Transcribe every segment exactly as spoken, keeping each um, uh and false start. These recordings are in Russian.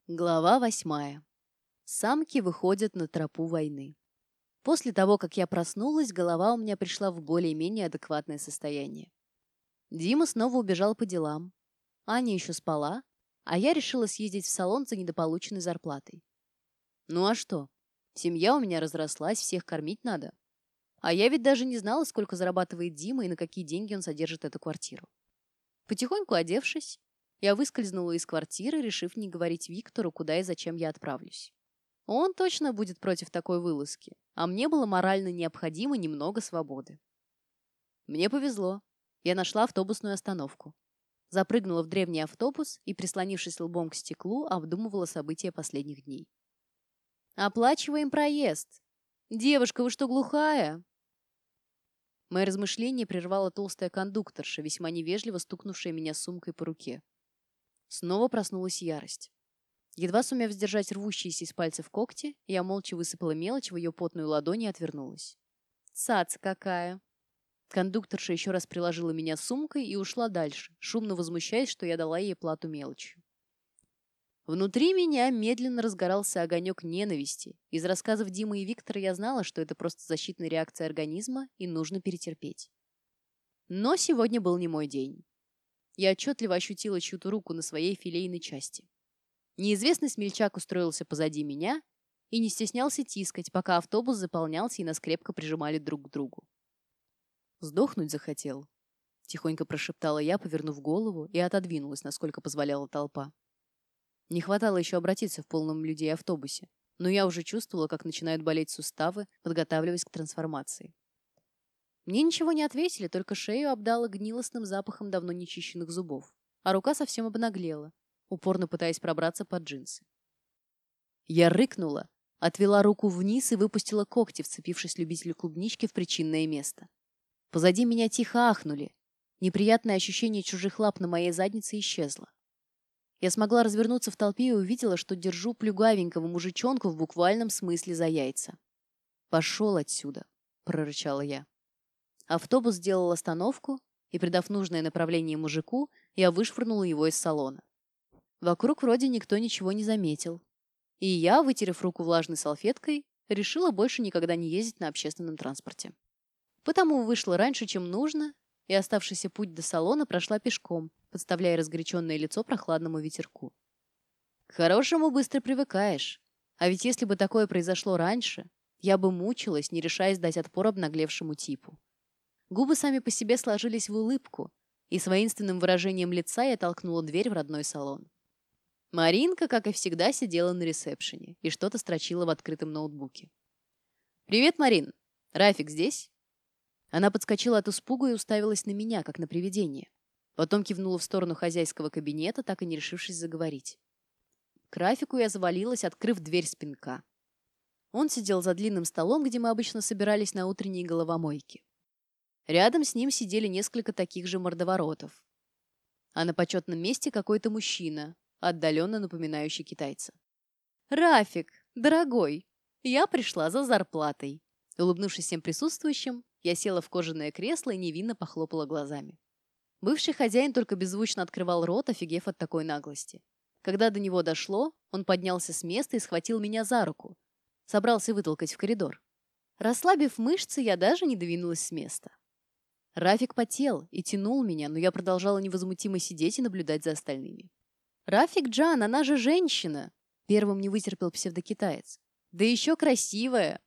Глава восьмая. Самки выходят на тропу войны. После того, как я проснулась, голова у меня пришла в более-менее адекватное состояние. Дима снова убежал по делам. Аня еще спала, а я решила съездить в салон за недополученной зарплатой. Ну а что? Семья у меня разрослась, всех кормить надо. А я ведь даже не знала, сколько зарабатывает Дима и на какие деньги он содержит эту квартиру. Потихоньку одевшись, я выскользнула из квартиры, решив не говорить Виктору, куда и зачем я отправлюсь. Он точно будет против такой вылазки, а мне было морально необходимо немного свободы. Мне повезло. Я нашла автобусную остановку. Запрыгнула в древний автобус и, прислонившись лбом к стеклу, обдумывала события последних дней. «Оплачиваем проезд! Девушка, вы что, глухая?» Мои размышления прервала толстая кондукторша, весьма невежливо стукнувшая меня сумкой по руке. Снова проснулась ярость. Едва сумев сдержать рвущиеся из пальцев когти, я молча высыпала мелочь в ее потную ладонь и отвернулась. «Цаца какая!» Кондукторша еще раз приложила меня сумкой и ушла дальше, шумно возмущаясь, что я дала ей плату мелочью. Внутри меня медленно разгорался огонек ненависти. Из рассказов Димы и Виктора я знала, что это просто защитная реакция организма и нужно перетерпеть. Но сегодня был не мой день. Я отчетливо ощутила чью-то руку на своей филейной части. Неизвестный смельчак устроился позади меня и не стеснялся тискать, пока автобус заполнялся и нас крепко прижимали друг к другу. «Сдохнуть захотел», — тихонько прошептала я, повернув голову, и отодвинулась, насколько позволяла толпа. Не хватало еще обратиться в полном людей автобусе, но я уже чувствовала, как начинают болеть суставы, подготавливаясь к трансформации. Мне ничего не ответили, только шею обдало гнилостным запахом давно нечищенных зубов, а рука совсем обнаглела, упорно пытаясь пробраться под джинсы. Я рыкнула, отвела руку вниз и выпустила когти, вцепившись любителю клубнички в причинное место. Позади меня тихо ахнули. Неприятное ощущение чужих лап на моей заднице исчезло. Я смогла развернуться в толпе и увидела, что держу плюгавенького мужичонку в буквальном смысле за яйца. «Пошел отсюда!» — прорычала я. Автобус сделал остановку, и, придав нужное направление мужику, я вышвырнула его из салона. Вокруг вроде никто ничего не заметил. И я, вытерев руку влажной салфеткой, решила больше никогда не ездить на общественном транспорте. Потому вышла раньше, чем нужно, и оставшийся путь до салона прошла пешком, подставляя разгоряченное лицо прохладному ветерку. К хорошему быстро привыкаешь. А ведь если бы такое произошло раньше, я бы мучилась, не решаясь дать отпор обнаглевшему типу. Губы сами по себе сложились в улыбку, и с воинственным выражением лица я толкнула дверь в родной салон. Маринка, как и всегда, сидела на ресепшене и что-то строчила в открытом ноутбуке. «Привет, Марин! Рафик здесь?» Она подскочила от испуга и уставилась на меня, как на привидение. Потом кивнула в сторону хозяйского кабинета, так и не решившись заговорить. К Рафику я завалилась, открыв дверь с пинка. Он сидел за длинным столом, где мы обычно собирались на утренние головомойки. Рядом с ним сидели несколько таких же мордоворотов. А на почетном месте какой-то мужчина, отдаленно напоминающий китайца. «Рафик, дорогой, я пришла за зарплатой». Улыбнувшись всем присутствующим, я села в кожаное кресло и невинно похлопала глазами. Бывший хозяин только беззвучно открывал рот, офигев от такой наглости. Когда до него дошло, он поднялся с места и схватил меня за руку. Собрался вытолкать в коридор. Расслабив мышцы, я даже не двинулась с места. Рафик потел и тянул меня, но я продолжала невозмутимо сидеть и наблюдать за остальными. «Рафик Джан, она же женщина!» Первым не вытерпел псевдокитаец. «Да еще красивая!»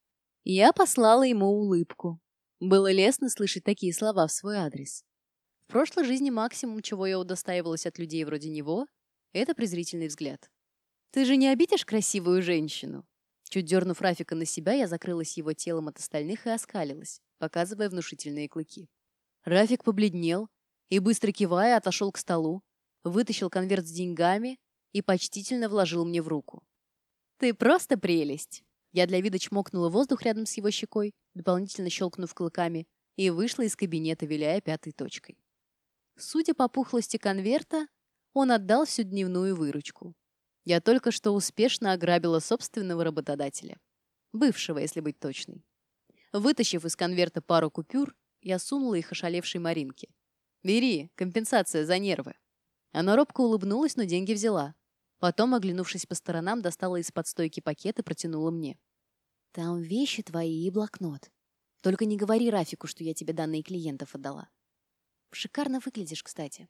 Я послала ему улыбку. Было лестно слышать такие слова в свой адрес. В прошлой жизни максимум, чего я удостаивалась от людей вроде него, это презрительный взгляд. «Ты же не обидишь красивую женщину?» Чуть дернув Рафика на себя, я закрылась его телом от остальных и оскалилась, показывая внушительные клыки. Рафик побледнел и, быстро кивая, отошел к столу, вытащил конверт с деньгами и почтительно вложил мне в руку. «Ты просто прелесть!» Я для вида чмокнула воздух рядом с его щекой, дополнительно щелкнув клыками, и вышла из кабинета, виляя пятой точкой. Судя по пухлости конверта, он отдал всю дневную выручку. Я только что успешно ограбила собственного работодателя. Бывшего, если быть точной. Вытащив из конверта пару купюр, я сунула их ошалевшей Маринке. «Бери, компенсация за нервы». Она робко улыбнулась, но деньги взяла. Потом, оглянувшись по сторонам, достала из-под стойки пакет и протянула мне. «Там вещи твои и блокнот. Только не говори Рафику, что я тебе данные клиентов отдала. Шикарно выглядишь, кстати».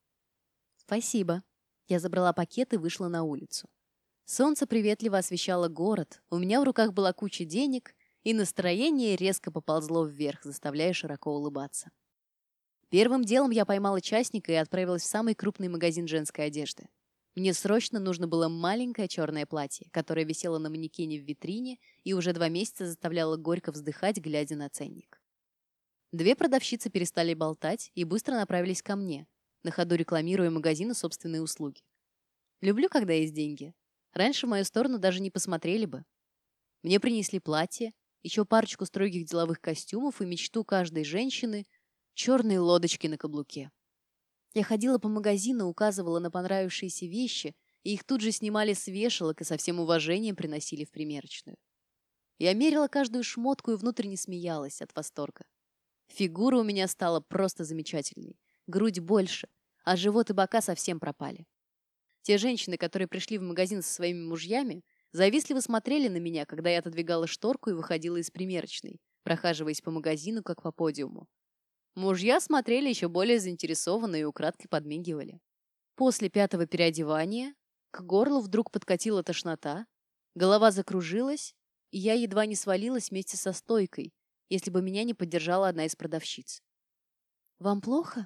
«Спасибо». Я забрала пакет и вышла на улицу. Солнце приветливо освещало город, у меня в руках была куча денег, и настроение резко поползло вверх, заставляя широко улыбаться. Первым делом я поймала частника и отправилась в самый крупный магазин женской одежды. Мне срочно нужно было маленькое черное платье, которое висело на манекене в витрине и уже два месяца заставляло горько вздыхать, глядя на ценник. Две продавщицы перестали болтать и быстро направились ко мне, на ходу рекламируя магазину собственные услуги. Люблю, когда есть деньги. Раньше в мою сторону даже не посмотрели бы. Мне принесли платье, еще парочку строгих деловых костюмов и мечту каждой женщины — черные лодочки на каблуке. Я ходила по магазину, указывала на понравившиеся вещи, и их тут же снимали с вешалок и со всем уважением приносили в примерочную. Я мерила каждую шмотку и внутренне смеялась от восторга. Фигура у меня стала просто замечательной. Грудь больше, а живот и бока совсем пропали. Те женщины, которые пришли в магазин со своими мужьями, завистливо смотрели на меня, когда я отодвигала шторку и выходила из примерочной, прохаживаясь по магазину, как по подиуму. Мужья смотрели еще более заинтересованно и украдкой подмигивали. После пятого переодевания к горлу вдруг подкатила тошнота, голова закружилась, и я едва не свалилась вместе со стойкой, если бы меня не поддержала одна из продавщиц. «Вам плохо?»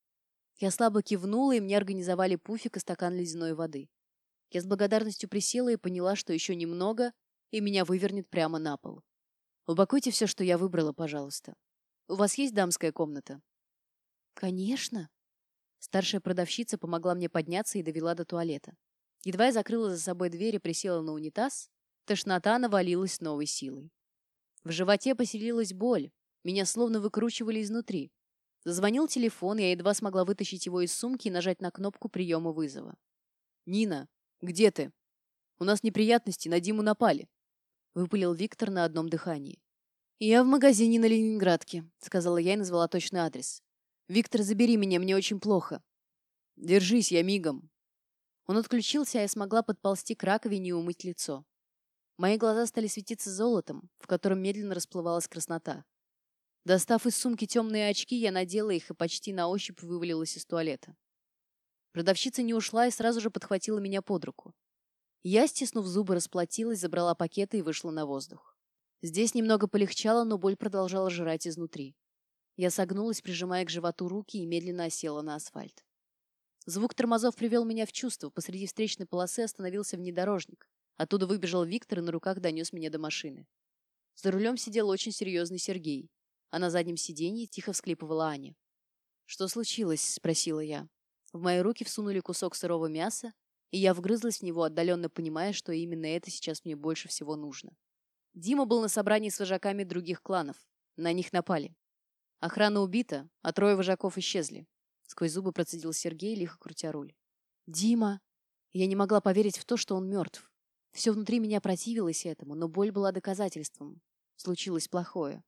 Я слабо кивнула, и мне организовали пуфик и стакан ледяной воды. Я с благодарностью присела и поняла, что еще немного, и меня вывернет прямо на пол. «Упакуйте все, что я выбрала, пожалуйста. У вас есть дамская комната?» «Конечно». Старшая продавщица помогла мне подняться и довела до туалета. Едва я закрыла за собой дверь и присела на унитаз, тошнота навалилась с новой силой. В животе поселилась боль, меня словно выкручивали изнутри. Зазвонил телефон, я едва смогла вытащить его из сумки и нажать на кнопку приема вызова. «Нина, где ты? У нас неприятности, на Диму напали», — выпалил Виктор на одном дыхании. «Я в магазине на Ленинградке», — сказала я и назвала точный адрес. «Виктор, забери меня, мне очень плохо». «Держись, я мигом». Он отключился, а я смогла подползти к раковине и умыть лицо. Мои глаза стали светиться золотом, в котором медленно расплывалась краснота. Достав из сумки темные очки, я надела их и почти на ощупь вывалилась из туалета. Продавщица не ушла и сразу же подхватила меня под руку. Я, стиснув зубы, расплатилась, забрала пакеты и вышла на воздух. Здесь немного полегчало, но боль продолжала жрать изнутри. Я согнулась, прижимая к животу руки, и медленно осела на асфальт. Звук тормозов привел меня в чувство. Посреди встречной полосы остановился внедорожник. Оттуда выбежал Виктор и на руках донес меня до машины. За рулем сидел очень серьезный Сергей, а на заднем сиденье тихо всхлипывала Аня. «Что случилось?» — спросила я. В мои руки всунули кусок сырого мяса, и я вгрызлась в него, отдаленно понимая, что именно это сейчас мне больше всего нужно. Дима был на собрании с вожаками других кланов. На них напали. Охрана убита, а трое вожаков исчезли. Сквозь зубы процедил Сергей, лихо крутя руль. «Дима!» Я не могла поверить в то, что он мертв. Все внутри меня противилось этому, но боль была доказательством. Случилось плохое.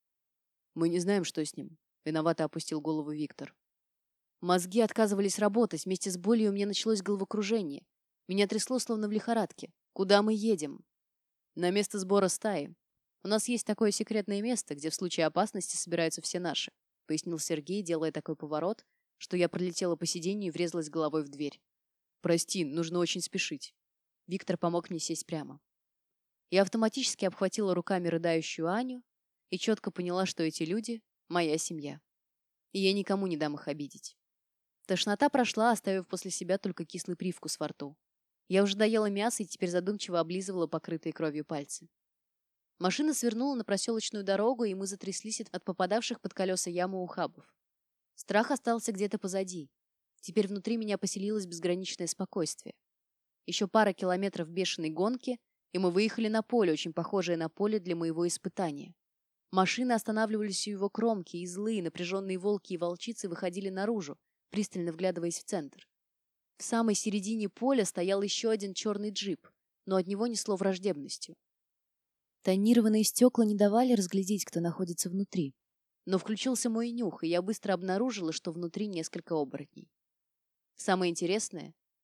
«Мы не знаем, что с ним», — виновато опустил голову Виктор. Мозги отказывались работать, вместе с болью у меня началось головокружение. Меня трясло, словно в лихорадке. «Куда мы едем?» «На место сбора стаи. У нас есть такое секретное место, где в случае опасности собираются все наши», — пояснил Сергей, делая такой поворот, что я пролетела по сиденью и врезалась головой в дверь. «Прости, нужно очень спешить». Виктор помог мне сесть прямо. Я автоматически обхватила руками рыдающую Аню и четко поняла, что эти люди — моя семья. И я никому не дам их обидеть. Тошнота прошла, оставив после себя только кислый привкус во рту. Я уже доела мясо и теперь задумчиво облизывала покрытые кровью пальцы. Машина свернула на проселочную дорогу, и мы затряслись от попадавших под колеса ям и ухабов. Страх остался где-то позади. Теперь внутри меня поселилось безграничное спокойствие. Еще пара километров бешеной гонки, и мы выехали на поле, очень похожее на поле для моего испытания. Машины останавливались у его кромки, и злые, напряженные волки и волчицы выходили наружу, пристально вглядываясь в центр. В самой середине поля стоял еще один черный джип, но от него несло враждебностью. Тонированные стекла не давали разглядеть, кто находится внутри. Но включился мой нюх, и я быстро обнаружила, что внутри несколько оборотней. Самое интересное,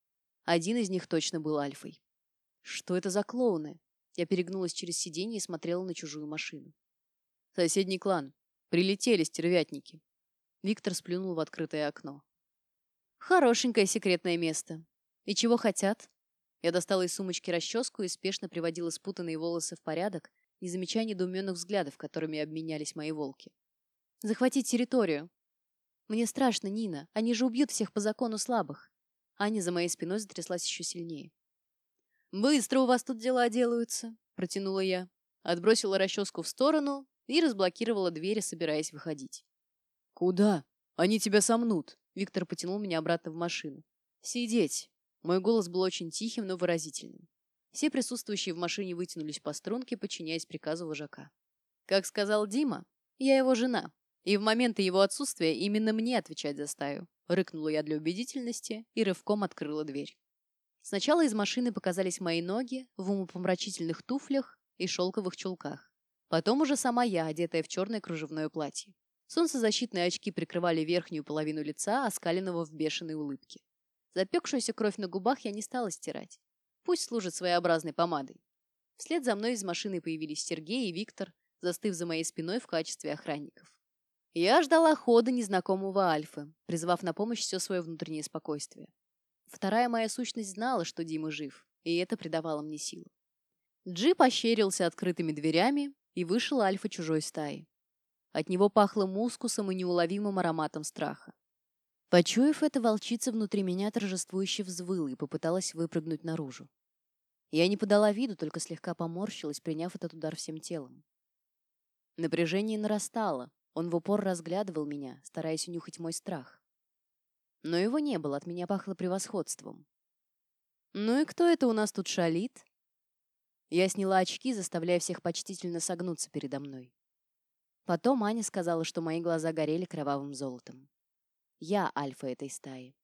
Один из них точно был альфой. Что это за клоуны? Я перегнулась через сиденье и смотрела на чужую машину. Соседний клан. Прилетели стервятники. Виктор сплюнул в открытое окно. Хорошенькое секретное место. И чего хотят? Я достала из сумочки расческу и спешно приводила спутанные волосы в порядок, не замечая недоуменных взглядов, которыми обменялись мои волки. Захватить территорию. Мне страшно, Нина. Они же убьют всех по закону слабых. Аня за моей спиной затряслась еще сильнее. «Быстро у вас тут дела делаются», — протянула я. Отбросила расческу в сторону и разблокировала двери, собираясь выходить. «Куда? Они тебя сомнут!» Виктор потянул меня обратно в машину. «Сидеть!» Мой голос был очень тихим, но выразительным. Все присутствующие в машине вытянулись по струнке, подчиняясь приказу вожака. Как сказал Дима, я его жена, и в моменты его отсутствия именно мне отвечать за стаю. Рыкнула я для убедительности и рывком открыла дверь. Сначала из машины показались мои ноги в умопомрачительных туфлях и шелковых чулках. Потом уже сама я, одетая в черное кружевное платье. Солнцезащитные очки прикрывали верхнюю половину лица, оскаленного в бешеной улыбке. Запекшуюся кровь на губах я не стала стирать. Пусть служит своеобразной помадой. Вслед за мной из машины появились Сергей и Виктор, застыв за моей спиной в качестве охранников. Я ждала хода незнакомого Альфы, призвав на помощь все свое внутреннее спокойствие. Вторая моя сущность знала, что Дима жив, и это придавало мне силу. Джип ощерился открытыми дверями, и вышел Альфа чужой стаи. От него пахло мускусом и неуловимым ароматом страха. Почуяв это, волчица внутри меня торжествующе взвыла и попыталась выпрыгнуть наружу. Я не подала виду, только слегка поморщилась, приняв этот удар всем телом. Напряжение нарастало, он в упор разглядывал меня, стараясь унюхать мой страх. Но его не было, от меня пахло превосходством. «Ну и кто это у нас тут шалит?» Я сняла очки, заставляя всех почтительно согнуться передо мной. Потом Аня сказала, что мои глаза горели кровавым золотом. Я альфа этой стаи.